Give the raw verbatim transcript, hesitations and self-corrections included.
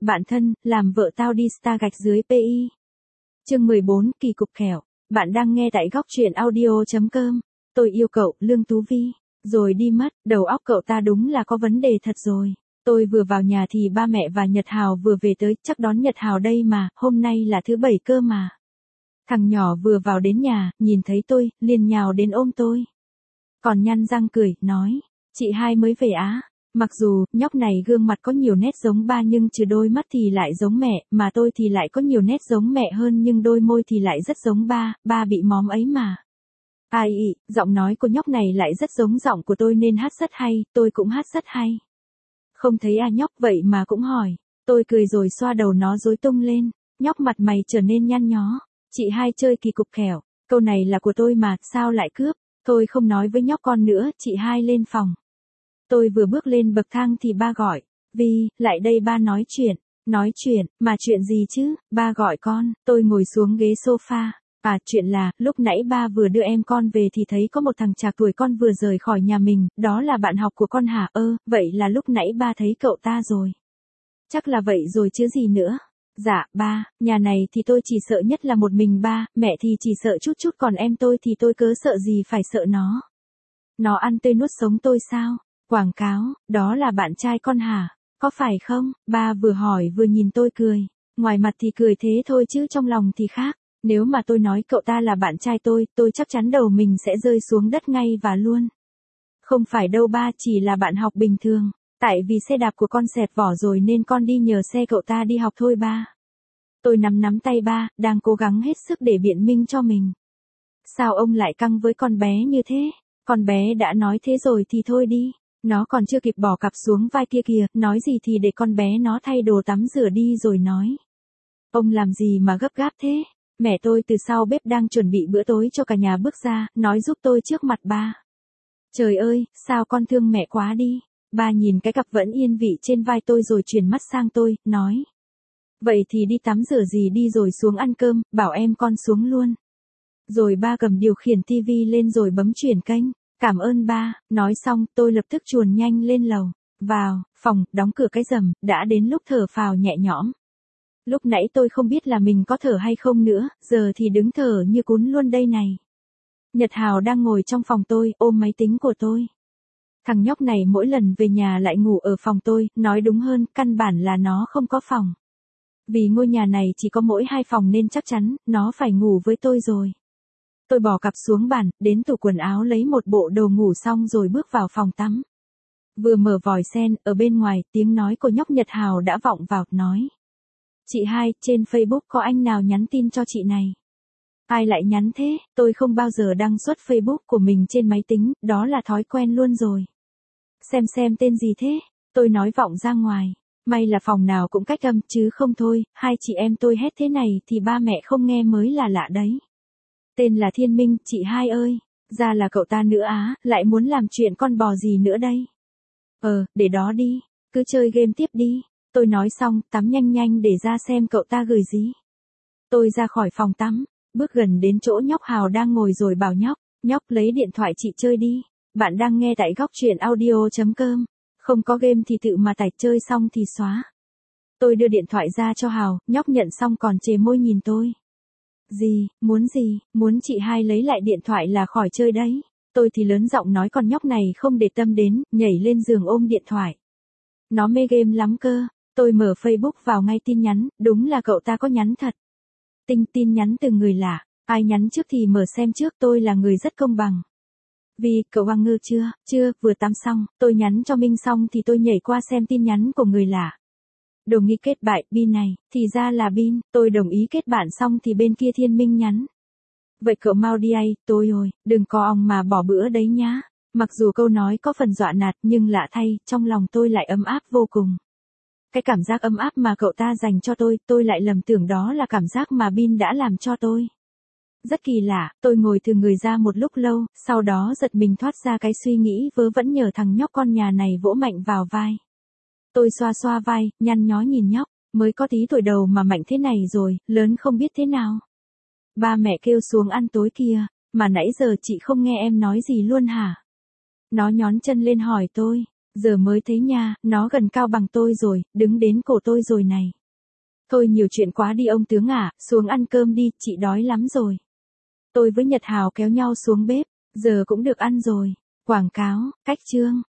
bạn thân, làm vợ tao đi star gạch dưới pi. Chương mười bốn, kỳ cục kẻo. Bạn đang nghe tại góc truyện audio chấm com. Tôi yêu cậu, Lương Tú Vi. Rồi đi mất, đầu óc cậu ta đúng là có vấn đề thật rồi. Tôi vừa vào nhà thì ba mẹ và Nhật Hào vừa về tới, chắc đón Nhật Hào đây mà, hôm nay là thứ bảy cơ mà. Thằng nhỏ vừa vào đến nhà, nhìn thấy tôi, liền nhào đến ôm tôi. Còn nhăn răng cười, nói, chị hai mới về á. Mặc dù, nhóc này gương mặt có nhiều nét giống ba nhưng trừ đôi mắt thì lại giống mẹ, mà tôi thì lại có nhiều nét giống mẹ hơn nhưng đôi môi thì lại rất giống ba, ba bị móm ấy mà. Ai ị, giọng nói của nhóc này lại rất giống giọng của tôi nên hát rất hay, tôi cũng hát rất hay. Không thấy à nhóc vậy mà cũng hỏi. Tôi cười rồi xoa đầu nó rối tung lên, nhóc mặt mày trở nên nhăn nhó. Chị hai chơi kỳ cục kẻo, câu này là của tôi mà, sao lại cướp? Tôi không nói với nhóc con nữa, chị hai lên phòng. Tôi vừa bước lên bậc thang thì ba gọi, Vi, lại đây ba nói chuyện. Nói chuyện, mà chuyện gì chứ, ba gọi con, tôi ngồi xuống ghế sofa. À, chuyện là, lúc nãy ba vừa đưa em con về thì thấy có một thằng trạc tuổi con vừa rời khỏi nhà mình, đó là bạn học của con hả? Ơ, vậy là lúc nãy ba thấy cậu ta rồi. Chắc là vậy rồi chứ gì nữa. Dạ, ba, nhà này thì tôi chỉ sợ nhất là một mình ba, mẹ thì chỉ sợ chút chút còn em tôi thì tôi cớ sợ gì phải sợ nó. Nó ăn tươi nuốt sống tôi sao? Quảng cáo, đó là bạn trai con hả? Có phải không? Ba vừa hỏi vừa nhìn tôi cười. Ngoài mặt thì cười thế thôi chứ trong lòng thì khác. Nếu mà tôi nói cậu ta là bạn trai tôi, tôi chắc chắn đầu mình sẽ rơi xuống đất ngay và luôn. Không phải đâu ba, chỉ là bạn học bình thường. Tại vì xe đạp của con xẹt vỏ rồi nên con đi nhờ xe cậu ta đi học thôi ba. Tôi nắm nắm tay ba, đang cố gắng hết sức để biện minh cho mình. Sao ông lại căng với con bé như thế? Con bé đã nói thế rồi thì thôi đi. Nó còn chưa kịp bỏ cặp xuống vai kia kìa, nói gì thì để con bé nó thay đồ tắm rửa đi rồi nói. Ông làm gì mà gấp gáp thế? Mẹ tôi từ sau bếp đang chuẩn bị bữa tối cho cả nhà bước ra, nói giúp tôi trước mặt ba. Trời ơi, sao con thương mẹ quá đi. Ba nhìn cái cặp vẫn yên vị trên vai tôi rồi chuyển mắt sang tôi, nói. Vậy thì đi tắm rửa gì đi rồi xuống ăn cơm, bảo em con xuống luôn. Rồi ba cầm điều khiển tivi lên rồi bấm chuyển kênh. Cảm ơn ba, nói xong tôi lập tức chuồn nhanh lên lầu. Vào, phòng, đóng cửa cái rầm, đã đến lúc thở phào nhẹ nhõm. Lúc nãy tôi không biết là mình có thở hay không nữa, giờ thì đứng thở như cún luôn đây này. Nhật Hào đang ngồi trong phòng tôi, ôm máy tính của tôi. Thằng nhóc này mỗi lần về nhà lại ngủ ở phòng tôi, nói đúng hơn, căn bản là nó không có phòng. Vì ngôi nhà này chỉ có mỗi hai phòng nên chắc chắn, nó phải ngủ với tôi rồi. Tôi bỏ cặp xuống bàn, đến tủ quần áo lấy một bộ đồ ngủ xong rồi bước vào phòng tắm. Vừa mở vòi sen, ở bên ngoài, tiếng nói của nhóc Nhật Hào đã vọng vào, nói. Chị hai, trên Facebook có anh nào nhắn tin cho chị này? Ai lại nhắn thế? Tôi không bao giờ đăng xuất Facebook của mình trên máy tính, đó là thói quen luôn rồi. Xem xem tên gì thế? Tôi nói vọng ra ngoài. May là phòng nào cũng cách âm chứ không thôi, hai chị em tôi hét thế này thì ba mẹ không nghe mới là lạ đấy. Tên là Thiên Minh, chị hai ơi. Ra là cậu ta nữa á, lại muốn làm chuyện con bò gì nữa đây? Ờ, để đó đi, cứ chơi game tiếp đi. Tôi nói xong, tắm nhanh nhanh để ra xem cậu ta gửi gì. Tôi ra khỏi phòng tắm, bước gần đến chỗ nhóc Hào đang ngồi rồi bảo nhóc, nhóc lấy điện thoại chị chơi đi. Bạn đang nghe tại góc truyện audio chấm com. Không có game thì tự mà tải, chơi xong thì xóa. Tôi đưa điện thoại ra cho Hào, nhóc nhận xong còn chề môi nhìn tôi. Gì, muốn gì, muốn chị hai lấy lại điện thoại là khỏi chơi đấy. Tôi thì lớn giọng nói con nhóc này không để tâm đến, nhảy lên giường ôm điện thoại. Nó mê game lắm cơ. Tôi mở Facebook vào ngay tin nhắn, đúng là cậu ta có nhắn thật. Tinh tin nhắn từ người lạ, ai nhắn trước thì mở xem trước, tôi là người rất công bằng. Vì, cậu hoang ngơ chưa, chưa, vừa tắm xong, tôi nhắn cho Minh xong thì tôi nhảy qua xem tin nhắn của người lạ. Đồng ý kết bạn, Bin này, thì ra là Bin, tôi đồng ý kết bạn xong thì bên kia Thiên Minh nhắn. Vậy cậu mau đi ai, tôi ơi, đừng có ong mà bỏ bữa đấy nhá. Mặc dù câu nói có phần dọa nạt nhưng lạ thay, trong lòng tôi lại ấm áp vô cùng. Cái cảm giác ấm áp mà cậu ta dành cho tôi, tôi lại lầm tưởng đó là cảm giác mà Bin đã làm cho tôi. Rất kỳ lạ, tôi ngồi thừ người ra một lúc lâu, sau đó giật mình thoát ra cái suy nghĩ vớ vẩn nhờ thằng nhóc con nhà này vỗ mạnh vào vai. Tôi xoa xoa vai, nhăn nhó nhìn nhóc, mới có tí tuổi đầu mà mạnh thế này rồi, lớn không biết thế nào. Ba mẹ kêu xuống ăn tối kìa, mà nãy giờ chị không nghe em nói gì luôn hả? Nó nhón chân lên hỏi tôi, Giờ mới thấy nha, nó gần cao bằng tôi rồi, đứng đến cổ tôi rồi này. Thôi nhiều chuyện quá đi ông tướng ạ, xuống ăn cơm đi, chị đói lắm rồi. Tôi với Nhật Hào kéo nhau xuống bếp, giờ cũng được ăn rồi. Quảng cáo, cách chương.